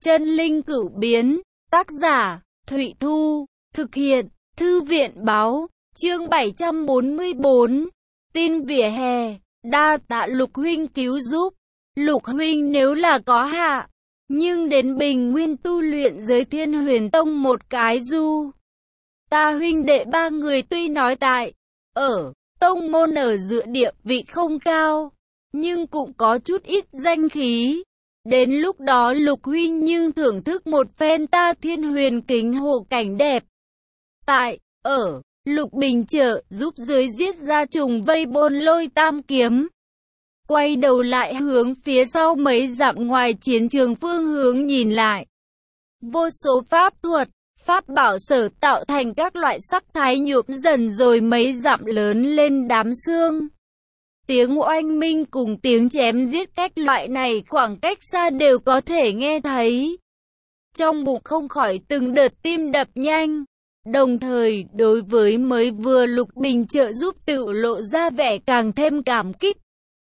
Chân linh cửu biến, tác giả, Thụy Thu, thực hiện, Thư viện Báo, chương 744, tin vỉa hè, đa tạ Lục huynh cứu giúp. Lục huynh nếu là có hạ, nhưng đến Bình Nguyên tu luyện giới Thiên Huyền Tông một cái du. Ta huynh đệ ba người tuy nói tại, ở, tông môn ở giữa địa vị không cao, nhưng cũng có chút ít danh khí. Đến lúc đó Lục huynh nhưng thưởng thức một phen ta Thiên Huyền Kính Hồ cảnh đẹp. Tại, ở, Lục Bình trợ giúp dưới giết ra trùng vây Bôn Lôi Tam kiếm. Quay đầu lại hướng phía sau mấy dặm ngoài chiến trường phương hướng nhìn lại. Vô số pháp thuật, pháp bảo sở tạo thành các loại sắc thái nhuộm dần rồi mấy dặm lớn lên đám sương. Tiếng oanh minh cùng tiếng chém giết cách loại này khoảng cách xa đều có thể nghe thấy. Trong bụng không khỏi từng đợt tim đập nhanh. Đồng thời, đối với mới vừa Lục Bình trợ giúp tự lộ ra vẻ càng thêm cảm kích.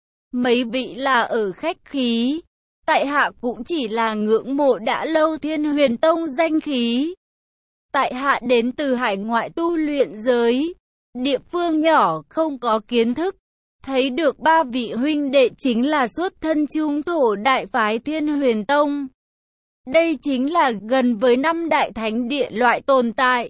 Mấy vị là ở khách khí, tại hạ cũng chỉ là ngưỡng mộ đã lâu Thiên Huyền Tông danh khí. Tại hạ đến từ hải ngoại tu luyện giới, địa phương nhỏ không có kiến thức, thấy được ba vị huynh đệ chính là xuất thân trung thổ đại phái Thiên Huyền Tông. Đây chính là gần với 5 đại thánh địa loại tồn tại.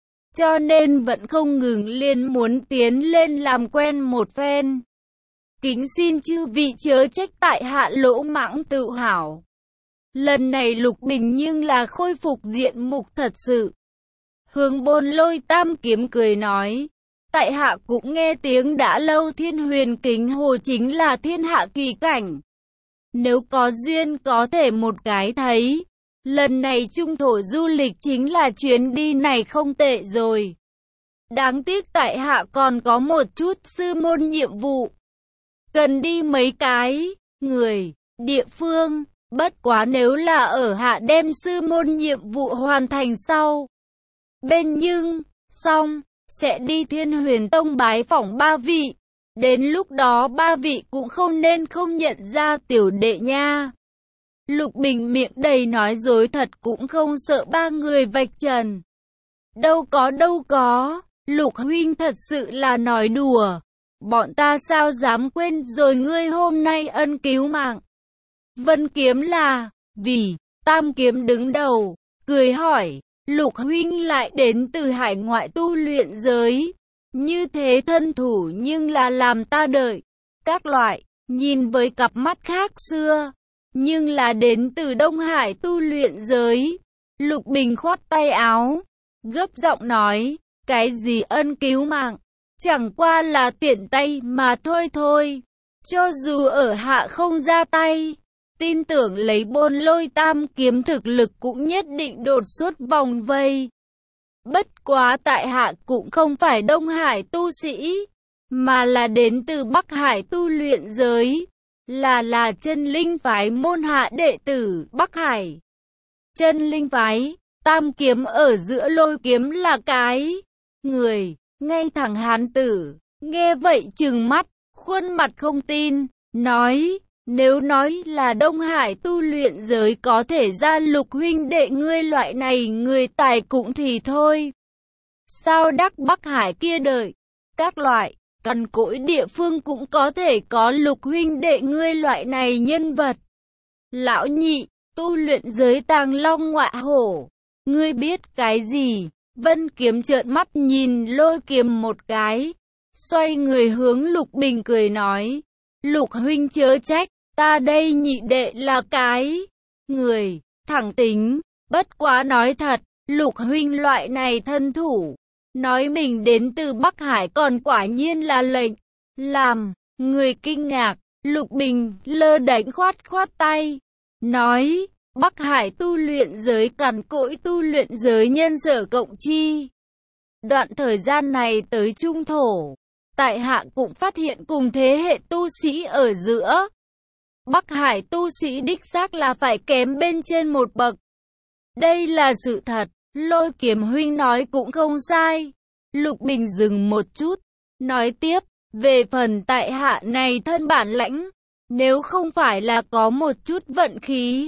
Cho nên vẫn không ngừng liên muốn tiến lên làm quen một phen. Kính xin chư vị chớ trách tại hạ lỗ mãng tự hào. Lần này Lục Bình nhưng là khôi phục diện mục thật sự. Hướng Bôn Lôi Tam kiếm cười nói. Tại hạ cũng nghe tiếng đã lâu Thiên Huyền Kính Hồ chính là thiên hạ kỳ cảnh. Nếu có duyên có thể một cái thấy. Lần này trung thổ du lịch chính là chuyến đi này không tệ rồi. Đáng tiếc tại hạ còn có một chút sư môn nhiệm vụ. Cần đi mấy cái, người, địa phương, bất quá nếu là ở hạ đem sư môn nhiệm vụ hoàn thành sau. Bên nhưng, xong, sẽ đi Thiên Huyền Tông bái phỏng ba vị. Đến lúc đó ba vị cũng không nên không nhận ra tiểu đệ nha. Lục Bình miệng đầy nói dối thật cũng không sợ ba người vạch trần. Đâu có, Lục huynh thật sự là nói đùa. Bọn ta sao dám quên rồi ngươi hôm nay ân cứu mạng. Vân kiếm là, vì, Tam kiếm đứng đầu, cười hỏi, Lục huynh lại đến từ hải ngoại tu luyện giới. Như thế thân thủ nhưng là làm ta đợi. Các loại, nhìn với cặp mắt khác xưa. Nhưng là đến từ Đông Hải tu luyện giới. Lục Bình khoát tay áo, gấp giọng nói, cái gì ân cứu mạng, chẳng qua là tiện tay mà thôi. Cho dù ở hạ không ra tay, tin tưởng lấy Bôn Lôi Tam kiếm thực lực cũng nhất định đột xuất vòng vây. Bất quá tại hạ cũng không phải Đông Hải tu sĩ, mà là đến từ Bắc Hải tu luyện giới. Là chân linh phái môn hạ đệ tử Bắc Hải. Chân linh phái, Tam kiếm ở giữa Lôi kiếm là cái người, ngay thẳng hán tử, nghe vậy trừng mắt, khuôn mặt không tin, nói, nếu nói là Đông Hải tu luyện giới có thể ra Lục huynh đệ ngươi loại này người tài cũng thì thôi. Sao đắc Bắc Hải kia đợi, các loại cằn cỗi địa phương cũng có thể có Lục huynh đệ ngươi loại này nhân vật. Lão nhị, tu luyện giới Tàng Long ngọa hổ, ngươi biết cái gì? Vân kiếm trợn mắt nhìn Lôi kiếm một cái, xoay người hướng Lục Bình cười nói, Lục huynh chớ trách, ta đây nhị đệ là cái người thẳng tính, bất quá nói thật, Lục huynh loại này thân thủ. Nói mình đến từ Bắc Hải còn quả nhiên là lệnh, làm người kinh ngạc. Lục Bình lơ đánh khoát tay, nói, Bắc Hải tu luyện giới cằn cỗi tu luyện giới nhân sở cộng chi. Đoạn thời gian này tới trung thổ, tại hạ cũng phát hiện cùng thế hệ tu sĩ ở giữa. Bắc Hải tu sĩ đích xác là phải kém bên trên một bậc. Đây là sự thật. Lôi kiếm huynh nói cũng không sai. Lục Bình dừng một chút, nói tiếp, về phần tại hạ này thân bản lãnh, nếu không phải là có một chút vận khí,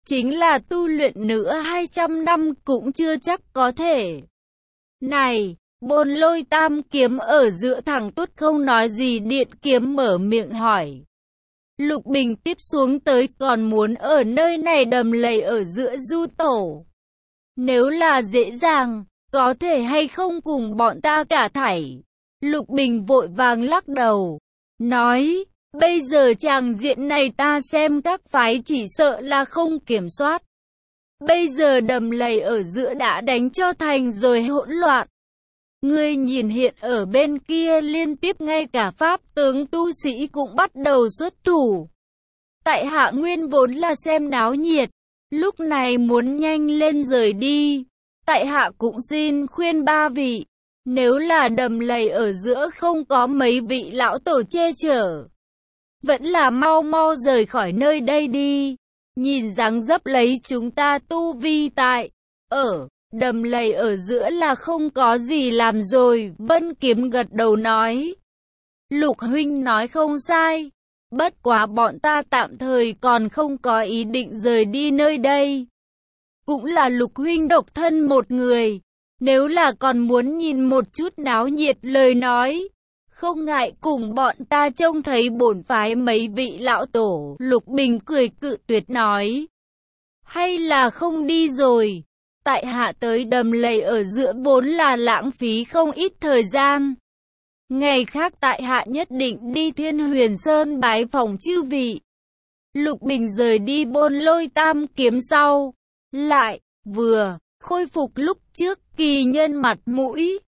chính là tu luyện nữa 200 năm cũng chưa chắc có thể. Này, Bồn Lôi Tam Kiếm ở giữa thẳng tút không nói gì, Điện Kiếm mở miệng hỏi. Lục Bình tiếp xuống tới còn muốn ở nơi này đầm lầy ở giữa du tổ. Nếu là dễ dàng, có thể hay không cùng bọn ta cả thảy. Lục Bình vội vàng lắc đầu, nói, bây giờ tràng diện này ta xem các phái chỉ sợ là không kiểm soát. Bây giờ đầm lầy ở giữa đã đánh cho thành rồi hỗn loạn. Ngươi nhìn hiện ở bên kia liên tiếp ngay cả pháp tướng tu sĩ cũng bắt đầu xuất thủ. Tại hạ nguyên vốn là xem náo nhiệt, lúc này muốn nhanh lên rời đi. Tại hạ cũng xin khuyên ba vị, nếu là đầm lầy ở giữa không có mấy vị lão tổ che chở, vẫn là mau mau rời khỏi nơi đây đi. Nhìn dáng dấp lấy chúng ta tu vi tại ở đầm lầy ở giữa là không có gì làm rồi. Vân Kiếm gật đầu nói, Lục huynh nói không sai, bất quá bọn ta tạm thời còn không có ý định rời đi nơi đây. Cũng là Lục huynh độc thân một người, nếu là còn muốn nhìn một chút náo nhiệt lời nói, không ngại cùng bọn ta trông thấy bổn phái mấy vị lão tổ. Lục Bình cười cự tuyệt nói, hay là không đi rồi, tại hạ tới đầm lầy ở giữa vốn là lãng phí không ít thời gian. Ngày khác tại hạ nhất định đi Thiên Huyền Sơn bái phòng chư vị. Lục Bình rời đi Bồn Lôi Tam Kiếm sau, lại vừa khôi phục lúc trước kỳ nhân mặt mũi.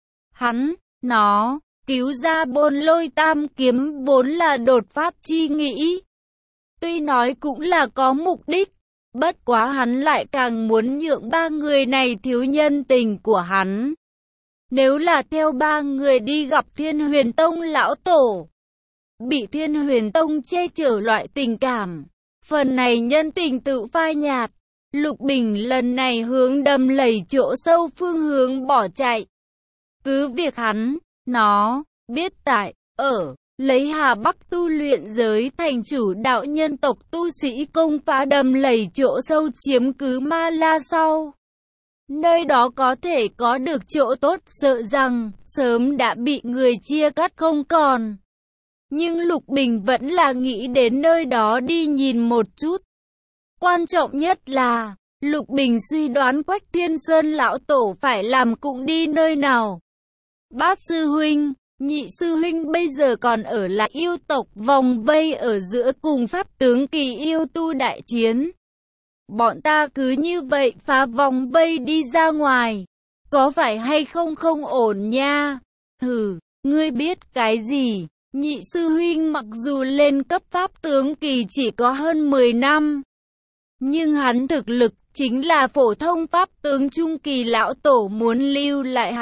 Nó cứu ra Bồn Lôi Tam Kiếm vốn là đột phát chi nghĩ. Tuy nói cũng là có mục đích, bất quá hắn lại càng muốn nhượng ba người này thiếu nhân tình của hắn. Nếu là theo ba người đi gặp Thiên Huyền Tông lão tổ, bị Thiên Huyền Tông che chở loại tình cảm, phần này nhân tình tự phai nhạt. Lục Bình lần này hướng đầm lầy chỗ sâu phương hướng bỏ chạy. Cứ việc nó biết tại ở lấy Hà Bắc tu luyện giới thành chủ đạo nhân tộc tu sĩ công phá đầm lầy chỗ sâu chiếm cứ Ma La sau, nơi đó có thể có được chỗ tốt, sợ rằng sớm đã bị người chia cắt không còn. Nhưng Lục Bình vẫn là nghĩ đến nơi đó đi nhìn một chút. Quan trọng nhất là Lục Bình suy đoán Quách Thiên Sơn lão tổ phải làm cũng đi nơi nào. Bát sư huynh, nhị sư huynh bây giờ còn ở lại yêu tộc vòng vây ở giữa cùng pháp tướng kỳ yêu tu đại chiến. Bọn ta cứ như vậy phá vòng vây đi ra ngoài, có phải hay không không ổn nha? Hừ, ngươi biết cái gì? Nhị sư huynh mặc dù lên cấp pháp tướng kỳ chỉ có hơn 10 năm, nhưng hắn thực lực chính là phổ thông pháp tướng trung kỳ, lão tổ muốn lưu lại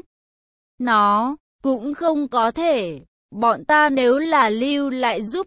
nó cũng không có thể. Bọn ta nếu là lưu lại giúp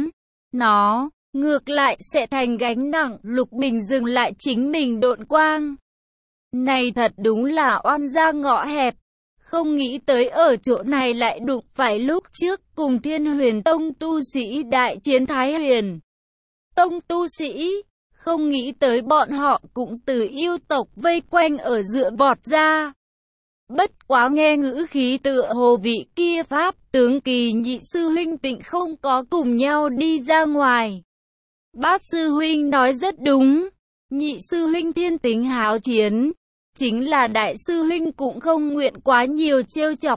nó ngược lại sẽ thành gánh nặng. Lục Bình dừng lại chính mình độn quang. Này thật đúng là oan gia ngõ hẹp. Không nghĩ tới ở chỗ này lại đụng phải lúc trước cùng Thiên Huyền Tông tu sĩ đại chiến Thái Huyền Tông tu sĩ. Không nghĩ tới bọn họ cũng từ yêu tộc vây quanh ở giữa vọt ra. Bất quá nghe ngữ khí tựa hồ vị kia pháp tướng kỳ nhị sư huynh tịnh không có cùng nhau đi ra ngoài. Bát sư huynh nói rất đúng, nhị sư huynh thiên tính háo chiến, chính là đại sư huynh cũng không nguyện quá nhiều trêu chọc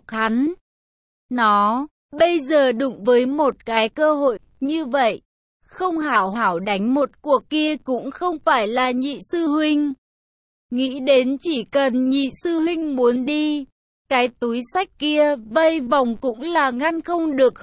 nó bây giờ đụng với một cái cơ hội như vậy, không hảo hảo đánh một cuộc kia cũng không phải là nhị sư huynh. Nghĩ đến chỉ cần nhị sư huynh muốn đi, cái túi xách kia vây vòng cũng là ngăn không được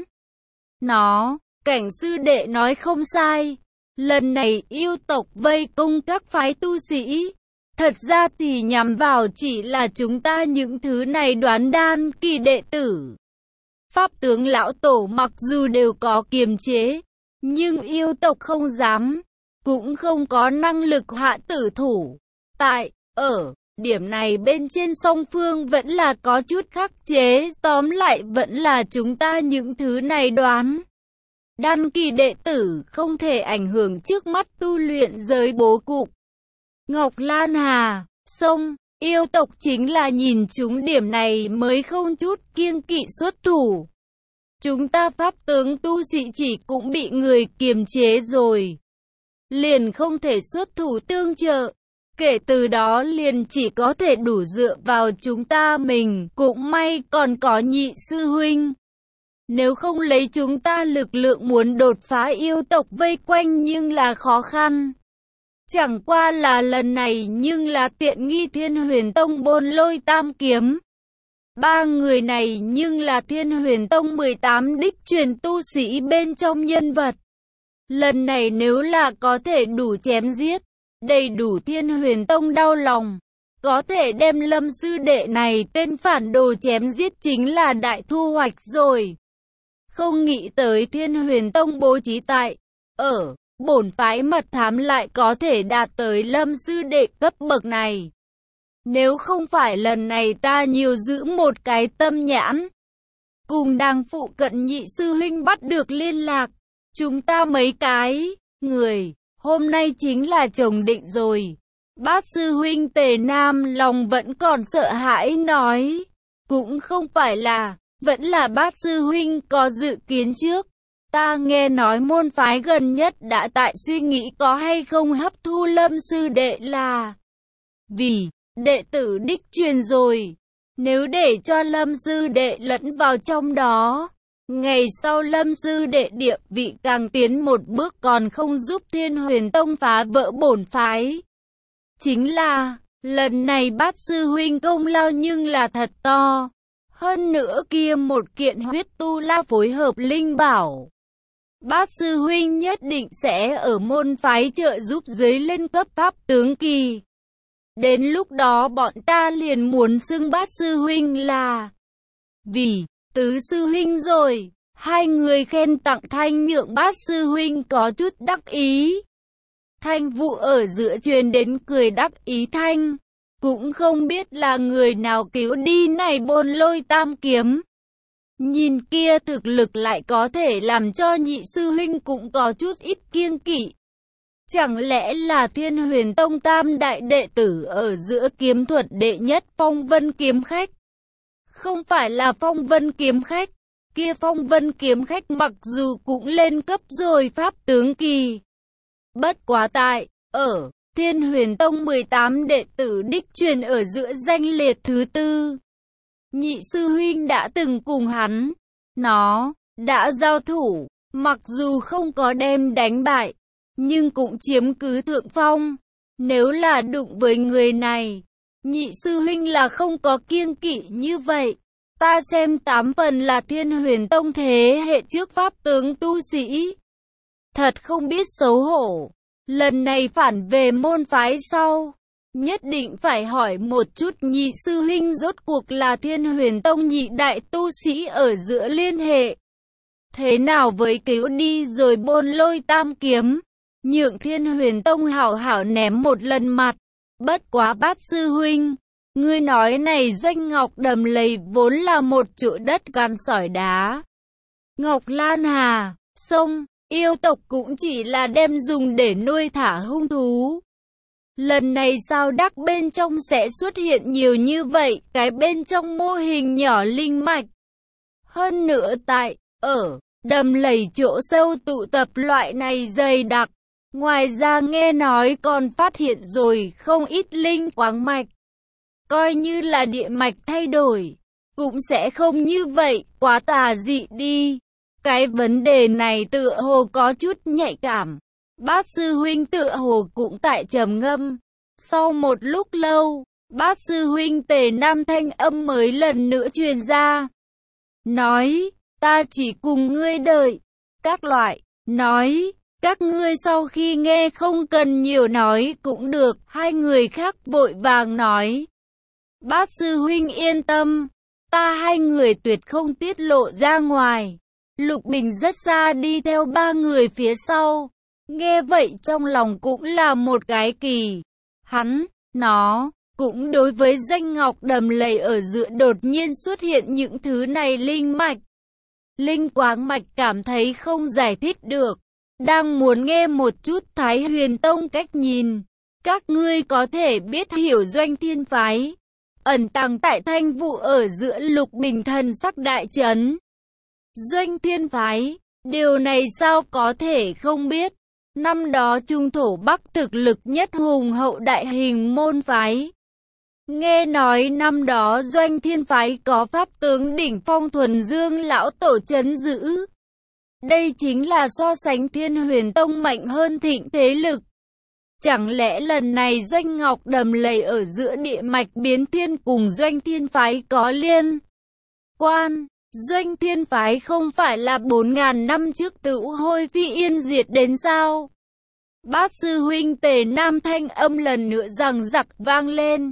nó. Cảnh sư đệ nói không sai, lần này yêu tộc vây công các phái tu sĩ, thật ra thì nhắm vào chỉ là chúng ta những thứ này đoán đan kỳ đệ tử. Pháp tướng lão tổ mặc dù đều có kiềm chế, nhưng yêu tộc không dám, cũng không có năng lực hạ tử thủ. Tại ở điểm này bên trên song phương vẫn là có chút khắc chế, tóm lại vẫn là chúng ta những thứ này đoán Đan kỳ đệ tử không thể ảnh hưởng trước mắt tu luyện giới bố cục. Ngọc Lan Hà, Sông, yêu tộc chính là nhìn chúng điểm này mới không chút kiêng kỵ xuất thủ. Chúng ta pháp tướng tu sĩ chỉ cũng bị người kiềm chế rồi, liền không thể xuất thủ tương trợ. Kể từ đó liền chỉ có thể đủ dựa vào chúng ta mình, cũng may còn có nhị sư huynh. Nếu không lấy chúng ta lực lượng muốn đột phá yêu tộc vây quanh nhưng là khó khăn. Chẳng qua là lần này nhưng là tiện nghi Thiên Huyền Tông Bôn Lôi Tam Kiếm. Ba người này nhưng là Thiên Huyền Tông 18 đích truyền tu sĩ bên trong nhân vật. Lần này nếu là có thể đủ chém giết, đầy đủ Thiên Huyền Tông đau lòng. Có thể đem Lâm sư đệ này tên phản đồ chém giết chính là đại thu hoạch rồi. Không nghĩ tới Thiên Huyền Tông bố trí tại ở bổn phái mật thám lại có thể đạt tới Lâm sư đệ cấp bậc này. Nếu không phải lần này ta nhiều giữ một cái tâm nhãn, cùng đang phụ cận nhị sư huynh bắt được liên lạc, chúng ta mấy cái người hôm nay chính là chồng định rồi. Bát sư huynh Tề Nam lòng vẫn còn sợ hãi nói, cũng không phải là, vẫn là bát sư huynh có dự kiến trước. Ta nghe nói môn phái gần nhất đã tại suy nghĩ có hay không hấp thu Lâm sư đệ là vì đệ tử đích truyền rồi. Nếu để cho Lâm sư đệ lẫn vào trong đó, ngày sau Lâm sư đệ địa vị càng tiến một bước còn không giúp Thiên Huyền Tông phá vỡ bổn phái. Chính là, lần này bát sư huynh công lao nhưng là thật to. Hơn nữa kia một kiện huyết tu la phối hợp linh bảo. Bát sư huynh nhất định sẽ ở môn phái trợ giúp dưới lên cấp pháp tướng kỳ. Đến lúc đó bọn ta liền muốn xưng bát sư huynh là vì tứ sư huynh rồi. Hai người khen tặng thanh nhượng bát sư huynh có chút đắc ý. Thanh vụ ở giữa truyền đến cười đắc ý thanh. Cũng không biết là người nào cứu đi này Bôn Lôi Tam Kiếm. Nhìn kia thực lực lại có thể làm cho nhị sư huynh cũng có chút ít kiêng kỵ. Chẳng lẽ là Thiên Huyền Tông tam đại đệ tử ở giữa kiếm thuật đệ nhất Phong Vân Kiếm Khách? Không phải là Phong Vân Kiếm Khách. Kia Phong Vân Kiếm Khách mặc dù cũng lên cấp rồi pháp tướng kỳ. Bất quá tại, ở Thiên Huyền Tông 18 đệ tử đích truyền ở giữa danh liệt thứ tư. Nhị sư huynh đã từng cùng hắn, nó, đã giao thủ, mặc dù không có đem đánh bại, nhưng cũng chiếm cứ thượng phong. Nếu là đụng với người này, nhị sư huynh là không có kiêng kỵ như vậy. Ta xem 8 phần là Thiên Huyền Tông thế hệ trước pháp tướng tu sĩ. Thật không biết xấu hổ. Lần này phản về môn phái sau, nhất định phải hỏi một chút nhị sư huynh rốt cuộc là Thiên Huyền Tông nhị đại tu sĩ ở giữa liên hệ. Thế nào với cứu đi rồi Bôn Lôi Tam Kiếm, nhượng Thiên Huyền Tông hảo hảo ném một lần mặt. Bất quá bát sư huynh, ngươi nói này Doanh Ngọc Đầm Lầy vốn là một chỗ đất gan sỏi đá. Ngọc Lan Hà, Sông, yêu tộc cũng chỉ là đem dùng để nuôi thả hung thú. Lần này sao đắc bên trong sẽ xuất hiện nhiều như vậy, cái bên trong mô hình nhỏ linh mạch. Hơn nữa tại, ở đầm lầy chỗ sâu tụ tập loại này dày đặc. Ngoài ra nghe nói còn phát hiện rồi không ít linh quáng mạch. Coi như là địa mạch thay đổi, cũng sẽ không như vậy, quá tà dị đi. Cái vấn đề này tựa hồ có chút nhạy cảm. Bát sư huynh tựa hồ cũng tại trầm ngâm. Sau một lúc lâu, bát sư huynh Tề Nam thanh âm mới lần nữa truyền ra. Nói, ta chỉ cùng ngươi đợi. Các loại, nói, các ngươi sau khi nghe không cần nhiều nói cũng được. Hai người khác vội vàng nói. Bát sư huynh yên tâm, ta hai người tuyệt không tiết lộ ra ngoài. Lục Bình rất xa đi theo ba người phía sau. Nghe vậy trong lòng cũng là một cái kỳ. Hắn, nó, cũng đối với Doanh Ngọc Đầm Lầy ở giữa đột nhiên xuất hiện những thứ này linh mạch. Linh Quáng Mạch cảm thấy không giải thích được. Đang muốn nghe một chút Thái Huyền Tông cách nhìn. Các ngươi có thể biết hiểu Doanh Thiên Phái ẩn tàng tại Thanh Vụ ở giữa Lục Bình Thần Sắc đại trấn. Doanh Thiên Phái, điều này sao có thể không biết. Năm đó Trung Thổ Bắc thực lực nhất hùng hậu đại hình môn phái. Nghe nói năm đó Doanh Thiên Phái có pháp tướng đỉnh phong Thuần Dương lão tổ trấn giữ. Đây chính là so sánh Thiên Huyền Tông mạnh hơn thịnh thế lực. Chẳng lẽ lần này Doanh Ngọc đầm lầy ở giữa địa mạch biến thiên cùng Doanh Thiên Phái có liên quan? Doanh Thiên Phái không phải là 4.000 năm trước tự hôi phi yên diệt đến sao? Bát sư huynh Tề Nam thanh âm lần nữa rằng giặc vang lên.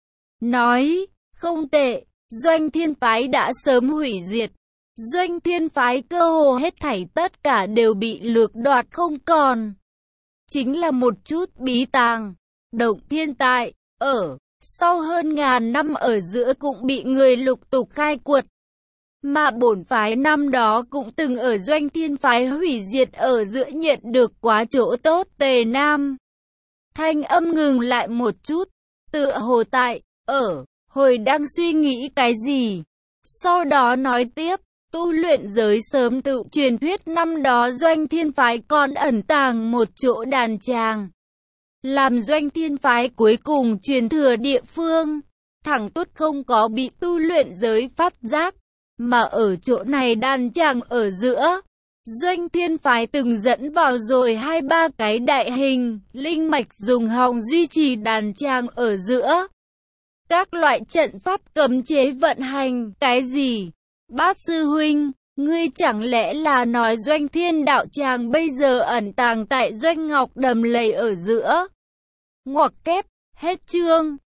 Nói, không tệ, Doanh Thiên Phái đã sớm hủy diệt. Doanh Thiên Phái cơ hồ hết thảy tất cả đều bị lược đoạt không còn. Chính là một chút bí tàng, động thiên tại, ở, sau hơn ngàn năm ở giữa cũng bị người lục tục khai quật. Mà bổn phái năm đó cũng từng ở Doanh Thiên Phái hủy diệt ở giữa nhận được quá chỗ tốt. Tề Nam thanh âm ngừng lại một chút, tựa hồ tại, hồi đang suy nghĩ cái gì. Sau đó nói tiếp, tu luyện giới sớm tự truyền thuyết năm đó Doanh Thiên Phái còn ẩn tàng một chỗ đàn tràng. Làm Doanh Thiên Phái cuối cùng truyền thừa địa phương, thẳng tút không có bị tu luyện giới phát giác. Mà ở chỗ này đàn tràng ở giữa, Doanh Thiên Phái từng dẫn vào rồi 2-3 cái đại hình, linh mạch dùng hòng duy trì đàn tràng ở giữa. Các loại trận pháp cấm chế vận hành, cái gì? Bát sư huynh, ngươi chẳng lẽ là nói Doanh Thiên đạo tràng bây giờ ẩn tàng tại Doanh Ngọc đầm lầy ở giữa? Ngoặc kép, hết chương.